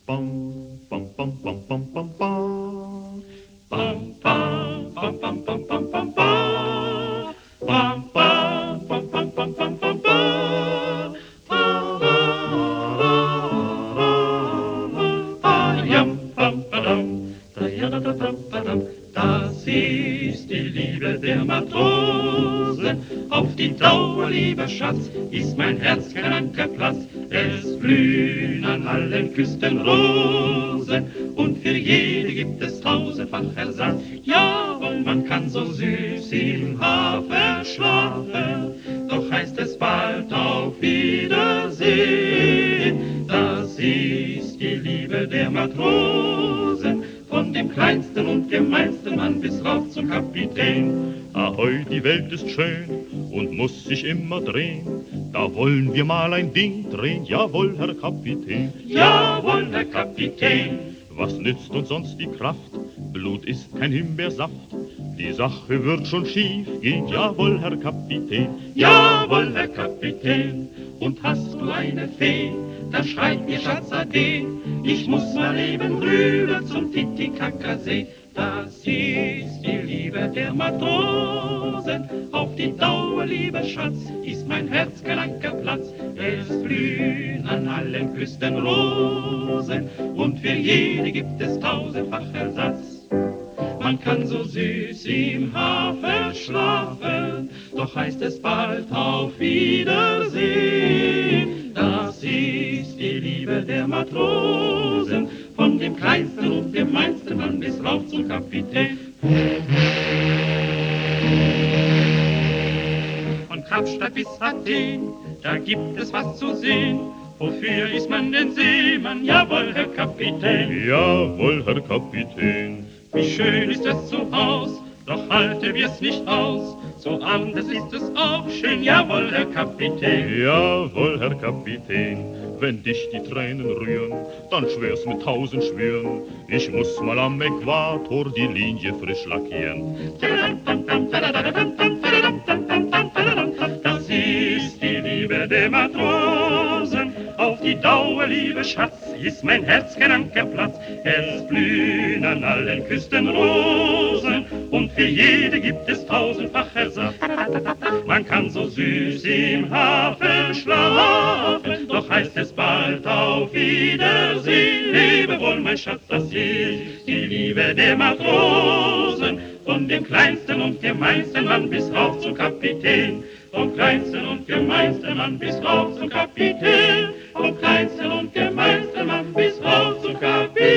Bam, bam, bam, bam, bam, bam, bam. Bam, bam, bam, bam, bam, bam, bam, bam. Bam, bam, bam, bam, bam, bam, bam, bam. Ba-dam, bam-badam, da-ja-da-da-dam-badam. Das ist die Liebe der Matrosen. Auf die Dauer, lieber Schatz, ist mein Herz kein Ankerplatz. Es blühen an allen Küsten Rosen und für jede gibt es tausendfach Ersatz. Jawohl, man kann so süß im Hafen schlafen, doch heißt es bald auf Wiedersehen. Das ist die Liebe der Matrosen, von dem kleinsten und gemeinsten Mann bis rauf zum Kapitän. Ahoi, die Welt ist schön und muss sich immer drehen. Da wollen wir mal ein Ding drehen, jawohl, Herr Kapitän. Jawohl, Herr Kapitän. Was nützt uns sonst die Kraft? Blut ist kein Himbeersaft. Die Sache wird schon schief gehen, jawohl, Herr Kapitän. Jawohl, Herr Kapitän. Und hast du eine Fee, dann schreib mir Schatz ade. Ich muss mal eben rüber zum Titicacasee. Das ist die Liebe der Matrosen. Auf die Dauer, lieber Schatz, ist mein Herz kein Ankerplatz. Es blühen an allen Küsten Rosen und für jede gibt es tausendfach Ersatz. Man kann so süß im Hafen schlafen, doch heißt es bald auf Wiedersehen. Das ist die Liebe der Matrosen, von dem kleinsten und gemeinsten Mann bis rauf zum Kapitän. Von Kapstadt bis Athen, da gibt es was zu sehen. Wofür ist man denn Seemann? Jawohl, Herr Kapitän. Jawohl, Herr Kapitän. Wie schön ist es zu Haus, doch halte wir's nicht aus. So anders ist es auch schön, jawohl, Herr Kapitän. Jawohl, Herr Kapitän. Wenn dich die Tränen rühren, dann schwör's mit 1000 Schwüren. Ich muss mal am Äquator die Linie frisch lackieren. Das ist die Liebe der Matrosen. Auf die Dauer, liebe Schatz, ist mein Herz kein Ankerplatz. Es blühen an allen Küsten Rosen und für jede gibt es tausendfach Ersatz. Man kann so süß im Hafen schlafen, doch heißt es bald auf Wiedersehen. Lebe wohl, mein Schatz, das ist die Liebe der Matrosen, von dem kleinsten und gemeinsten Mann bis rauf zum Kapitän. Vom kleinsten und gemeinsten Mann bis rauf zum Kapitän. Vom kleinsten und gemeinsten Mann bis rauf zum Kapitän.